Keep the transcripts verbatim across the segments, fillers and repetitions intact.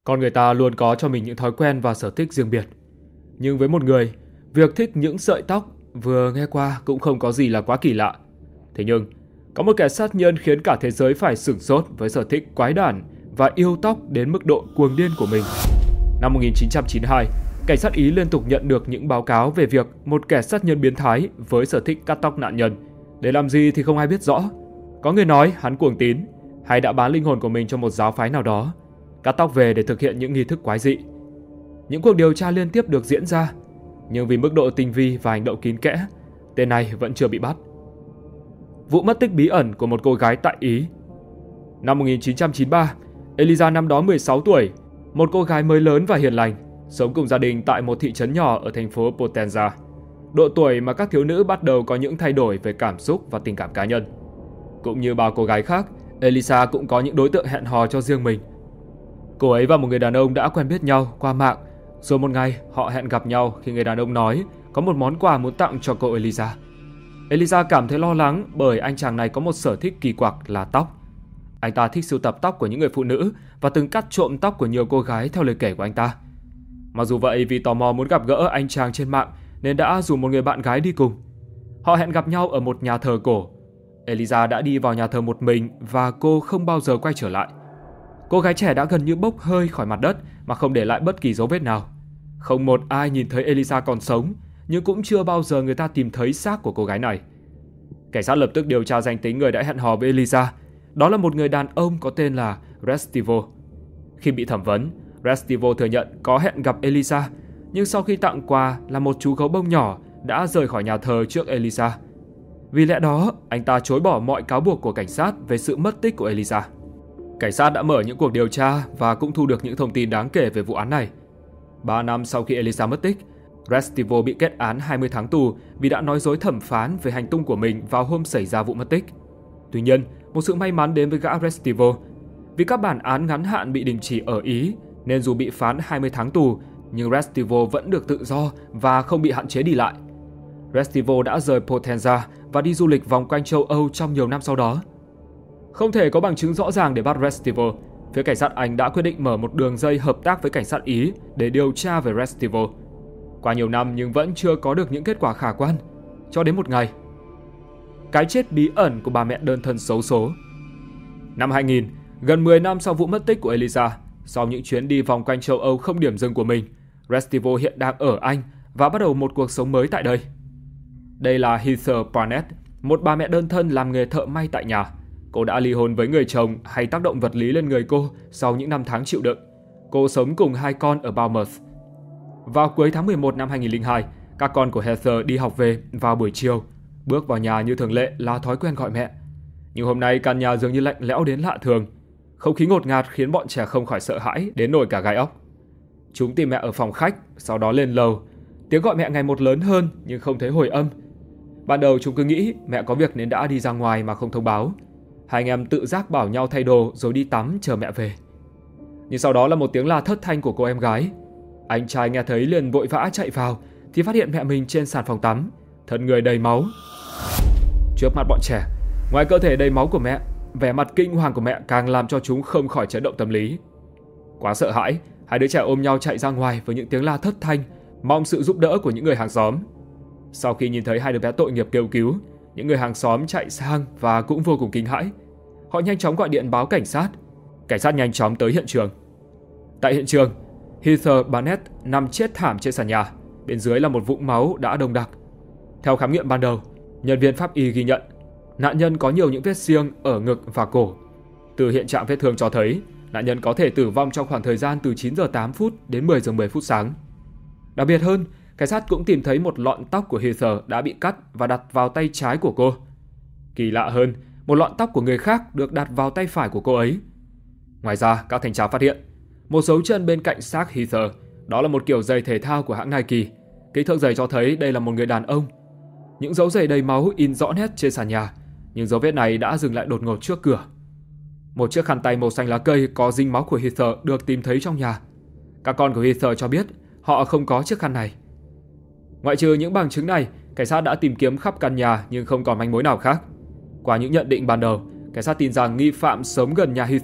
Con người ta luôn có cho mình những thói quen và sở thích riêng biệt. Nhưng với một người, việc thích những sợi tóc vừa nghe qua cũng không có gì là quá kỳ lạ. Thế nhưng, có một kẻ sát nhân khiến cả thế giới phải sửng sốt với sở thích quái đản và yêu tóc đến mức độ cuồng điên của mình. Năm một nghìn chín trăm chín mươi hai, cảnh sát Ý liên tục nhận được những báo cáo về việc một kẻ sát nhân biến thái với sở thích cắt tóc nạn nhân. Để làm gì thì không ai biết rõ. Có người nói hắn cuồng tín hay đã bán linh hồn của mình cho một giáo phái nào đó, cắt tóc về để thực hiện những nghi thức quái dị. Những cuộc điều tra liên tiếp được diễn ra, nhưng vì mức độ tinh vi và hành động kín kẽ, tên này vẫn chưa bị bắt. Vụ mất tích bí ẩn của một cô gái tại Ý. Năm một nghìn chín trăm chín mươi ba, Eliza năm đó mười sáu tuổi, một cô gái mới lớn và hiền lành, sống cùng gia đình tại một thị trấn nhỏ ở thành phố Potenza. Độ tuổi mà các thiếu nữ bắt đầu có những thay đổi về cảm xúc và tình cảm cá nhân. Cũng như bao cô gái khác, Eliza cũng có những đối tượng hẹn hò cho riêng mình. Cô ấy và một người đàn ông đã quen biết nhau qua mạng, rồi một ngày họ hẹn gặp nhau khi người đàn ông nói có một món quà muốn tặng cho cô Eliza. Eliza cảm thấy lo lắng bởi anh chàng này có một sở thích kỳ quặc là tóc. Anh ta thích sưu tập tóc của những người phụ nữ và từng cắt trộm tóc của nhiều cô gái theo lời kể của anh ta. Mặc dù vậy, vì tò mò muốn gặp gỡ anh chàng trên mạng nên đã rủ một người bạn gái đi cùng. Họ hẹn gặp nhau ở một nhà thờ cổ. Eliza đã đi vào nhà thờ một mình và cô không bao giờ quay trở lại. Cô gái trẻ đã gần như bốc hơi khỏi mặt đất mà không để lại bất kỳ dấu vết nào. Không một ai nhìn thấy Eliza còn sống, nhưng cũng chưa bao giờ người ta tìm thấy xác của cô gái này. Cảnh sát lập tức điều tra danh tính người đã hẹn hò với Eliza. Đó là một người đàn ông có tên là Restivo. Khi bị thẩm vấn, Restivo thừa nhận có hẹn gặp Eliza, nhưng sau khi tặng quà là một chú gấu bông nhỏ đã rời khỏi nhà thờ trước Eliza. Vì lẽ đó, anh ta chối bỏ mọi cáo buộc của cảnh sát về sự mất tích của Eliza. Cảnh sát đã mở những cuộc điều tra và cũng thu được những thông tin đáng kể về vụ án này. Ba năm sau khi Eliza mất tích, Restivo bị kết án hai mươi tháng tù vì đã nói dối thẩm phán về hành tung của mình vào hôm xảy ra vụ mất tích. Tuy nhiên, một sự may mắn đến với gã Restivo. Vì các bản án ngắn hạn bị đình chỉ ở Ý, nên dù bị phán hai mươi tháng tù, nhưng Restivo vẫn được tự do và không bị hạn chế đi lại. Restivo đã rời Potenza và đi du lịch vòng quanh châu Âu trong nhiều năm sau đó. Không thể có bằng chứng rõ ràng để bắt Restivo, phía cảnh sát Anh đã quyết định mở một đường dây hợp tác với cảnh sát Ý để điều tra về Restivo. Qua nhiều năm nhưng vẫn chưa có được những kết quả khả quan, cho đến một ngày. Cái chết bí ẩn của bà mẹ đơn thân xấu số. Năm hai nghìn, gần mười năm sau vụ mất tích của Eliza, sau những chuyến đi vòng quanh châu Âu không điểm dừng của mình, Restivo hiện đang ở Anh và bắt đầu một cuộc sống mới tại đây. Đây là Heather Barnett, một bà mẹ đơn thân làm nghề thợ may tại nhà. Cô đã ly hôn với người chồng hay tác động vật lý lên người cô sau những năm tháng chịu đựng. Cô sống cùng hai con ở Bournemouth. Vào cuối tháng mười một năm hai nghìn không trăm lẻ hai, các con của Heather đi học về vào buổi chiều. Bước vào nhà như thường lệ là thói quen gọi mẹ. Nhưng hôm nay căn nhà dường như lạnh lẽo đến lạ thường. Không khí ngột ngạt khiến bọn trẻ không khỏi sợ hãi đến nổi cả gai óc. Chúng tìm mẹ ở phòng khách, sau đó lên lầu. Tiếng gọi mẹ ngày một lớn hơn nhưng không thấy hồi âm. Ban đầu chúng cứ nghĩ mẹ có việc nên đã đi ra ngoài mà không thông báo. Hai anh em tự giác bảo nhau thay đồ rồi đi tắm chờ mẹ về. Nhưng sau đó là một tiếng la thất thanh của cô em gái. Anh trai nghe thấy liền vội vã chạy vào thì phát hiện mẹ mình trên sàn phòng tắm, thân người đầy máu. Trước mặt bọn trẻ, ngoài cơ thể đầy máu của mẹ, vẻ mặt kinh hoàng của mẹ càng làm cho chúng không khỏi chấn động tâm lý. Quá sợ hãi, hai đứa trẻ ôm nhau chạy ra ngoài với những tiếng la thất thanh, mong sự giúp đỡ của những người hàng xóm. Sau khi nhìn thấy hai đứa bé tội nghiệp kêu cứu, những người hàng xóm chạy sang và cũng vô cùng kinh hãi. Họ nhanh chóng gọi điện báo cảnh sát. Cảnh sát nhanh chóng tới hiện trường. Tại hiện trường, Heather Barnett nằm chết thảm trên sàn nhà. Bên dưới là một vũng máu đã đông đặc. Theo khám nghiệm ban đầu, nhân viên pháp y ghi nhận nạn nhân có nhiều những vết xiêng ở ngực và cổ. Từ hiện trạng vết thương cho thấy nạn nhân có thể tử vong trong khoảng thời gian từ chín giờ tám phút đến mười giờ mười phút sáng. Đặc biệt hơn, cảnh sát cũng tìm thấy một lọn tóc của Heather đã bị cắt và đặt vào tay trái của cô. Kỳ lạ hơn, một lọn tóc của người khác được đặt vào tay phải của cô ấy. Ngoài ra, các thanh tra phát hiện một dấu chân bên cạnh xác Heather, đó là một kiểu giày thể thao của hãng Nike. Kích thước giày cho thấy đây là một người đàn ông. Những dấu giày đầy máu in rõ nét trên sàn nhà, nhưng dấu vết này đã dừng lại đột ngột trước cửa. Một chiếc khăn tay màu xanh lá cây có dính máu của Heather được tìm thấy trong nhà. Các con của Heather cho biết họ không có chiếc khăn này. Ngoại trừ những bằng chứng này, cảnh sát đã tìm kiếm khắp căn nhà nhưng không còn manh mối nào khác. Qua những nhận định ban đầu, cảnh sát tin rằng nghi phạm sống gần nhà Heather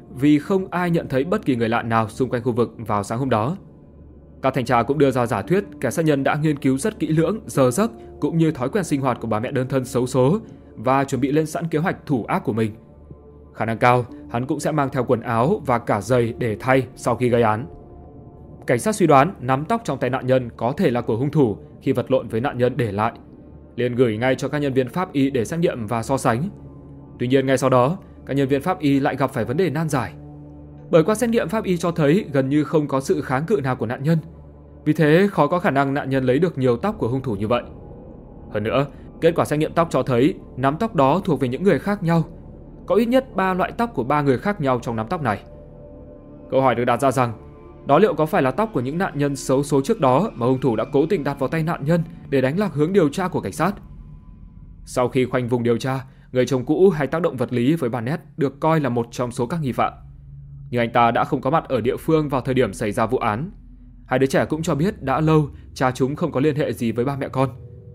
vì không ai nhận thấy bất kỳ người lạ nào xung quanh khu vực vào sáng hôm đó. Các thanh tra cũng đưa ra giả thuyết kẻ sát nhân đã nghiên cứu rất kỹ lưỡng giờ giấc cũng như thói quen sinh hoạt của bà mẹ đơn thân xấu số và chuẩn bị lên sẵn kế hoạch thủ ác của mình. Khả năng cao, hắn cũng sẽ mang theo quần áo và cả giày để thay sau khi gây án. Cảnh sát suy đoán nắm tóc trong tay nạn nhân có thể là của hung thủ khi vật lộn với nạn nhân để lại, liền gửi ngay cho các nhân viên pháp y để xét nghiệm và so sánh. Tuy nhiên ngay sau đó, các nhân viên pháp y lại gặp phải vấn đề nan giải. Bởi qua xét nghiệm pháp y cho thấy gần như không có sự kháng cự nào của nạn nhân. Vì thế khó có khả năng nạn nhân lấy được nhiều tóc của hung thủ như vậy. Hơn nữa, kết quả xét nghiệm tóc cho thấy nắm tóc đó thuộc về những người khác nhau. Có ít nhất ba loại tóc của ba người khác nhau trong nắm tóc này. Câu hỏi được đặt ra rằng, đó liệu có phải là tóc của những nạn nhân xấu số trước đó mà hung thủ đã cố tình đặt vào tay nạn nhân để đánh lạc hướng điều tra của cảnh sát? Sau khi khoanh vùng điều tra, người chồng cũ hay tác động vật lý với Barnett được coi là một trong số các nghi phạm. Nhưng anh ta đã không có mặt ở địa phương vào thời điểm xảy ra vụ án. Hai đứa trẻ cũng cho biết đã lâu cha chúng không có liên hệ gì với ba mẹ con.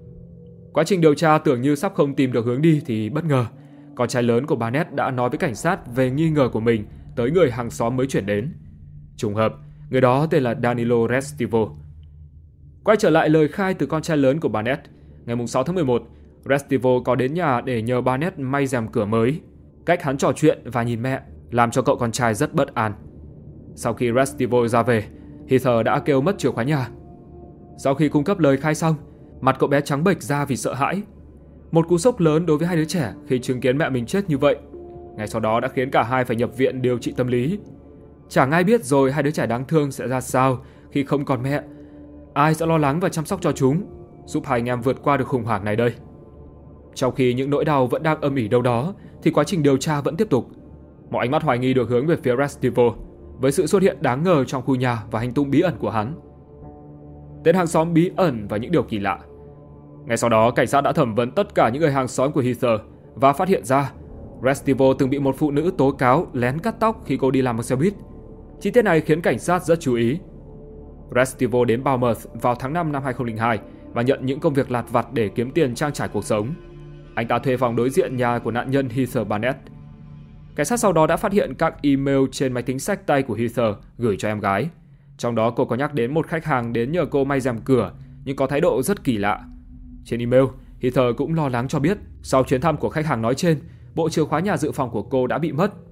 Quá trình điều tra tưởng như sắp không tìm được hướng đi thì bất ngờ, con trai lớn của Barnett đã nói với cảnh sát về nghi ngờ của mình tới người hàng xóm mới chuyển đến. Trùng hợp, người đó tên là Danilo Restivo. Quay trở lại lời khai từ con trai lớn của Barnett, ngày sáu tháng mười một, Restivo có đến nhà để nhờ Barnett may rèm cửa mới. Cách hắn trò chuyện và nhìn mẹ làm cho cậu con trai rất bất an. Sau khi Restivo ra về, Heather đã kêu mất chìa khóa nhà. Sau khi cung cấp lời khai xong, mặt cậu bé trắng bệch ra vì sợ hãi. Một cú sốc lớn đối với hai đứa trẻ khi chứng kiến mẹ mình chết như vậy. Ngay sau đó đã khiến cả hai phải nhập viện điều trị tâm lý. Chẳng ai biết rồi hai đứa trẻ đáng thương sẽ ra sao khi không còn mẹ. Ai sẽ lo lắng và chăm sóc cho chúng, giúp hai anh em vượt qua được khủng hoảng này đây. Trong khi những nỗi đau vẫn đang âm ỉ đâu đó, thì quá trình điều tra vẫn tiếp tục. Mọi ánh mắt hoài nghi được hướng về phía Restivo, với sự xuất hiện đáng ngờ trong khu nhà và hành tung bí ẩn của hắn. Tên hàng xóm bí ẩn và những điều kỳ lạ. Ngay sau đó, cảnh sát đã thẩm vấn tất cả những người hàng xóm của Heather và phát hiện ra Restivo từng bị một phụ nữ tố cáo lén cắt tóc khi cô đi làm bằng xe buýt. Chi tiết này khiến cảnh sát rất chú ý. Restivo đến Bournemouth vào tháng năm năm hai không không hai và nhận những công việc lặt vặt để kiếm tiền trang trải cuộc sống. Anh ta thuê phòng đối diện nhà của nạn nhân Heather Barnett. Cảnh sát sau đó đã phát hiện các email trên máy tính xách tay của Heather gửi cho em gái. Trong đó cô có nhắc đến một khách hàng đến nhờ cô may rèm cửa, nhưng có thái độ rất kỳ lạ. Trên email, Heather cũng lo lắng cho biết sau chuyến thăm của khách hàng nói trên, bộ chìa khóa nhà dự phòng của cô đã bị mất.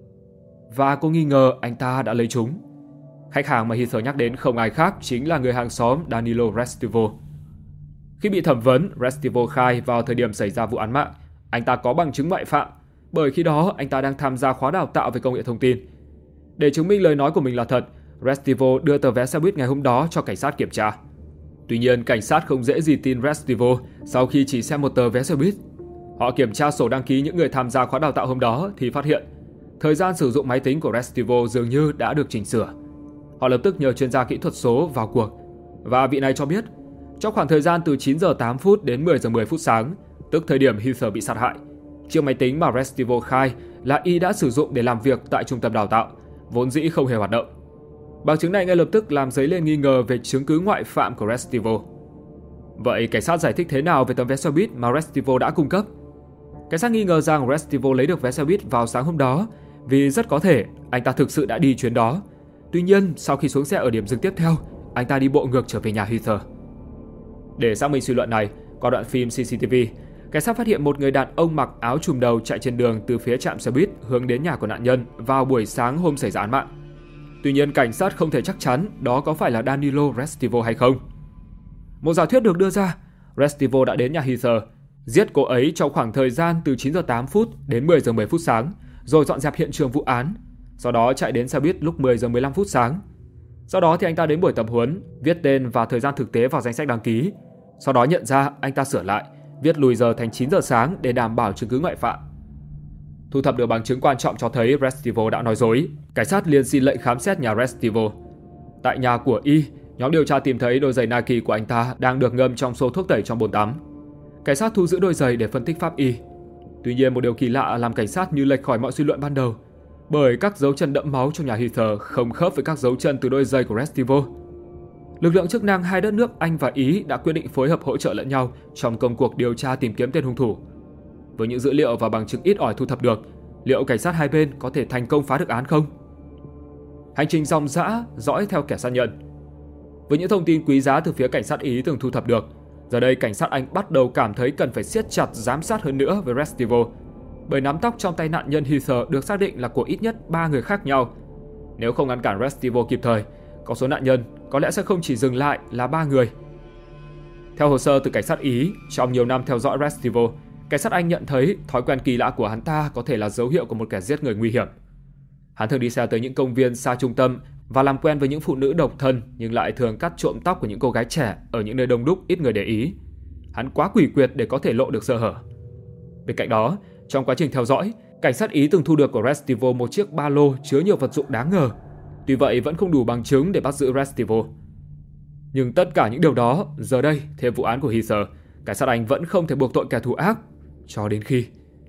Và cô nghi ngờ anh ta đã lấy chúng. Khách hàng mà Heather nhắc đến không ai khác chính là người hàng xóm Danilo Restivo. Khi bị thẩm vấn, Restivo khai vào thời điểm xảy ra vụ án mạng, anh ta có bằng chứng ngoại phạm, bởi khi đó anh ta đang tham gia khóa đào tạo về công nghệ thông tin. Để chứng minh lời nói của mình là thật, Restivo đưa tờ vé xe buýt ngày hôm đó cho cảnh sát kiểm tra. Tuy nhiên, cảnh sát không dễ gì tin Restivo sau khi chỉ xem một tờ vé xe buýt. Họ kiểm tra sổ đăng ký những người tham gia khóa đào tạo hôm đó thì phát hiện thời gian sử dụng máy tính của Restivo dường như đã được chỉnh sửa. Họ lập tức nhờ chuyên gia kỹ thuật số vào cuộc, và vị này cho biết trong khoảng thời gian từ chín giờ tám phút đến mười giờ mười phút sáng, tức thời điểm Heather bị sát hại, chiếc máy tính mà Restivo khai là y đã sử dụng để làm việc tại trung tâm đào tạo, vốn dĩ không hề hoạt động. Bằng chứng này ngay lập tức làm dấy lên nghi ngờ về chứng cứ ngoại phạm của Restivo. Vậy cảnh sát giải thích thế nào về tấm vé xe buýt mà Restivo đã cung cấp? Cảnh sát nghi ngờ rằng Restivo lấy được vé xe buýt vào sáng hôm đó vì rất có thể anh ta thực sự đã đi chuyến đó. Tuy nhiên, sau khi xuống xe ở điểm dừng tiếp theo, anh ta đi bộ ngược trở về nhà Heather. Để xác minh suy luận này, qua đoạn phim xê xê tê vê, cảnh sát phát hiện một người đàn ông mặc áo trùm đầu chạy trên đường từ phía trạm xe buýt hướng đến nhà của nạn nhân vào buổi sáng hôm xảy ra án mạng. Tuy nhiên, cảnh sát không thể chắc chắn đó có phải là Danilo Restivo hay không. Một giả thuyết được đưa ra, Restivo đã đến nhà Heather, giết cô ấy trong khoảng thời gian từ chín giờ tám phút đến mười giờ mười phút sáng, rồi dọn dẹp hiện trường vụ án. Sau đó chạy đến xe buýt lúc mười giờ mười lăm phút sáng. Sau đó thì anh ta đến buổi tập huấn, viết tên và thời gian thực tế vào danh sách đăng ký. Sau đó nhận ra anh ta sửa lại, viết lùi giờ thành chín giờ sáng để đảm bảo chứng cứ ngoại phạm. Thu thập được bằng chứng quan trọng cho thấy Restivo đã nói dối. Cảnh sát liền xin lệnh khám xét nhà Restivo. Tại nhà của y, nhóm điều tra tìm thấy đôi giày Nike của anh ta đang được ngâm trong xô thuốc tẩy trong bồn tắm. Cảnh sát thu giữ đôi giày để phân tích pháp y. Tuy nhiên, một điều kỳ lạ làm cảnh sát như lệch khỏi mọi suy luận ban đầu, bởi các dấu chân đẫm máu trong nhà Heather không khớp với các dấu chân từ đôi giày của Restivo. Lực lượng chức năng hai đất nước Anh và Ý đã quyết định phối hợp hỗ trợ lẫn nhau trong công cuộc điều tra tìm kiếm tên hung thủ. Với những dữ liệu và bằng chứng ít ỏi thu thập được, Liệu cảnh sát hai bên có thể thành công phá được án không? Hành trình ròng rã dõi theo kẻ sát nhân. Với những thông tin quý giá từ phía cảnh sát Ý từng thu thập được, giờ đây cảnh sát Anh bắt đầu cảm thấy cần phải siết chặt giám sát hơn nữa với Restivo, bởi nắm tóc trong tay nạn nhân Heather được xác định là của ít nhất ba người khác nhau. Nếu không ngăn cản Restivo kịp thời, con số nạn nhân có lẽ sẽ không chỉ dừng lại là ba người. Theo hồ sơ từ cảnh sát Ý, trong nhiều năm theo dõi Restivo, cảnh sát Anh nhận thấy thói quen kỳ lạ của hắn ta có thể là dấu hiệu của một kẻ giết người nguy hiểm. Hắn thường đi xe tới những công viên xa trung tâm và làm quen với những phụ nữ độc thân, nhưng lại thường cắt trộm tóc của những cô gái trẻ ở những nơi đông đúc ít người để ý. Hắn quá quỷ quyệt để có thể lộ được sơ hở. Bên cạnh đó, trong quá trình theo dõi, cảnh sát Ý từng thu được của Restivo một chiếc ba lô chứa nhiều vật dụng đáng ngờ. Tuy vậy vẫn không đủ bằng chứng để bắt giữ Restivo. Nhưng tất cả những điều đó, giờ đây, thêm vụ án của Heather, cảnh sát Anh vẫn không thể buộc tội kẻ thù ác, cho đến khi...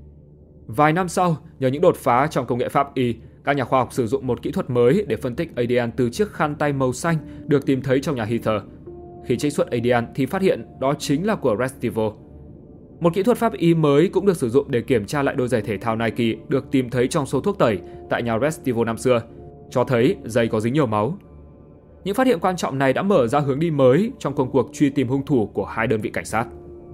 Vài năm sau, nhờ những đột phá trong công nghệ pháp y, các nhà khoa học sử dụng một kỹ thuật mới để phân tích a đê en từ chiếc khăn tay màu xanh được tìm thấy trong nhà Heather. Khi trích xuất a đê en thì phát hiện đó chính là của Restivo. Một kỹ thuật pháp y mới cũng được sử dụng để kiểm tra lại đôi giày thể thao Nike được tìm thấy trong số thuốc tẩy tại nhà Restivo năm xưa, cho thấy giày có dính nhiều máu. Những phát hiện quan trọng này đã mở ra hướng đi mới trong công cuộc truy tìm hung thủ của hai đơn vị cảnh sát.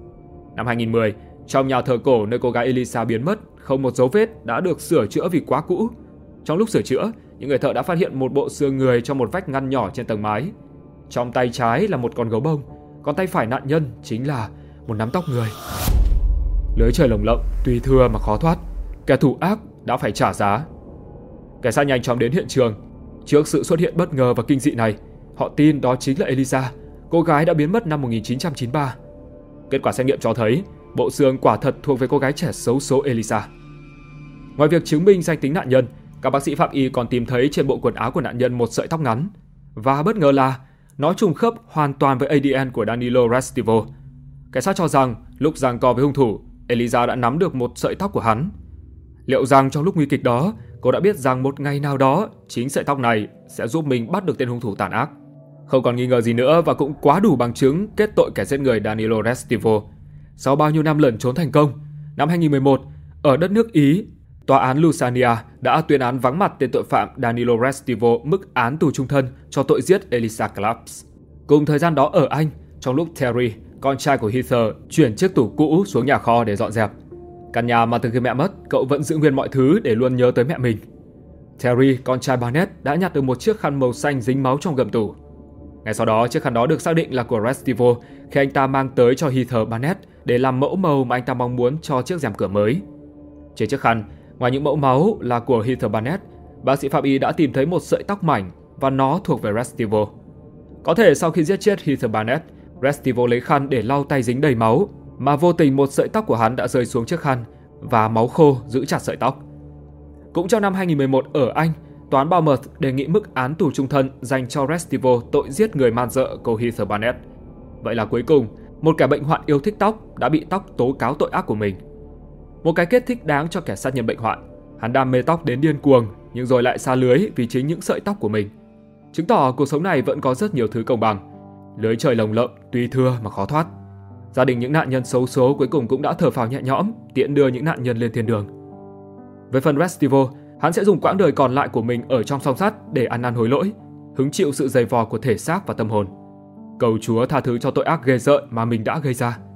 Năm hai nghìn mười, trong nhà thờ cổ nơi cô gái Elisa biến mất, không một dấu vết đã được sửa chữa vì quá cũ. Trong lúc sửa chữa, những người thợ đã phát hiện một bộ xương người trong một vách ngăn nhỏ trên tầng mái. Trong tay trái là một con gấu bông, còn tay phải nạn nhân chính là một nắm tóc người. Lưới trời lồng lộng, tuy thưa mà khó thoát, kẻ thù ác đã phải trả giá. Cảnh sát nhanh chóng đến hiện trường. Trước sự xuất hiện bất ngờ và kinh dị này, họ tin đó chính là Elisa, cô gái đã biến mất năm một nghìn chín trăm chín mươi ba. Kết quả xét nghiệm cho thấy bộ xương quả thật thuộc về cô gái trẻ xấu số Elisa. Ngoài việc chứng minh danh tính nạn nhân, các bác sĩ pháp y còn tìm thấy trên bộ quần áo của nạn nhân một sợi tóc ngắn. Và bất ngờ là nó trùng khớp hoàn toàn với a đê en của Danilo Restivo. Cảnh sát cho rằng lúc giằng co với hung thủ, Elisa đã nắm được một sợi tóc của hắn. Liệu rằng trong lúc nguy kịch đó, cô đã biết rằng một ngày nào đó chính sợi tóc này sẽ giúp mình bắt được tên hung thủ tàn ác? Không còn nghi ngờ gì nữa và cũng quá đủ bằng chứng kết tội kẻ giết người Danilo Restivo. Sau bao nhiêu năm lẩn trốn thành công, năm hai nghìn mười một, ở đất nước Ý, tòa án Lusania đã tuyên án vắng mặt tên tội phạm Danilo Restivo mức án tù chung thân cho tội giết Elisa Claps. Cùng thời gian đó ở Anh, trong lúc Terry, con trai của Heather, chuyển chiếc tủ cũ xuống nhà kho để dọn dẹp. Căn nhà mà từ khi mẹ mất, cậu vẫn giữ nguyên mọi thứ để luôn nhớ tới mẹ mình. Terry, con trai Barnett, đã nhặt được một chiếc khăn màu xanh dính máu trong gầm tủ. Ngay sau đó, chiếc khăn đó được xác định là của Restivo khi anh ta mang tới cho Heather Barnett để làm mẫu màu mà anh ta mong muốn cho chiếc rèm cửa mới. Trên chiếc khăn, ngoài những mẫu máu là của Heather Barnett, bác sĩ pháp y đã tìm thấy một sợi tóc mảnh và nó thuộc về Restivo. Có thể sau khi giết chết Heather Barnett, Restivo lấy khăn để lau tay dính đầy máu, mà vô tình một sợi tóc của hắn đã rơi xuống chiếc khăn và máu khô giữ chặt sợi tóc. Cũng trong năm hai nghìn mười một ở Anh, tòa án Bournemouth đề nghị mức án tù chung thân dành cho Restivo tội giết người man dợ cô Heather Barnett. Vậy là cuối cùng, một kẻ bệnh hoạn yêu thích tóc đã bị tóc tố cáo tội ác của mình. Một cái kết thích đáng cho kẻ sát nhân bệnh hoạn. Hắn đam mê tóc đến điên cuồng, nhưng rồi lại xa lưới vì chính những sợi tóc của mình. Chứng tỏ cuộc sống này vẫn có rất nhiều thứ công bằng. Lưới trời lồng lộng, tuy thưa mà khó thoát. Gia đình những nạn nhân xấu số cuối cùng cũng đã thở phào nhẹ nhõm, tiễn đưa những nạn nhân lên thiên đường. Về phần Restivo, hắn sẽ dùng quãng đời còn lại của mình ở trong song sắt để ăn năn hối lỗi, hứng chịu sự dày vò của thể xác và tâm hồn, cầu Chúa tha thứ cho tội ác ghê rợn mà mình đã gây ra.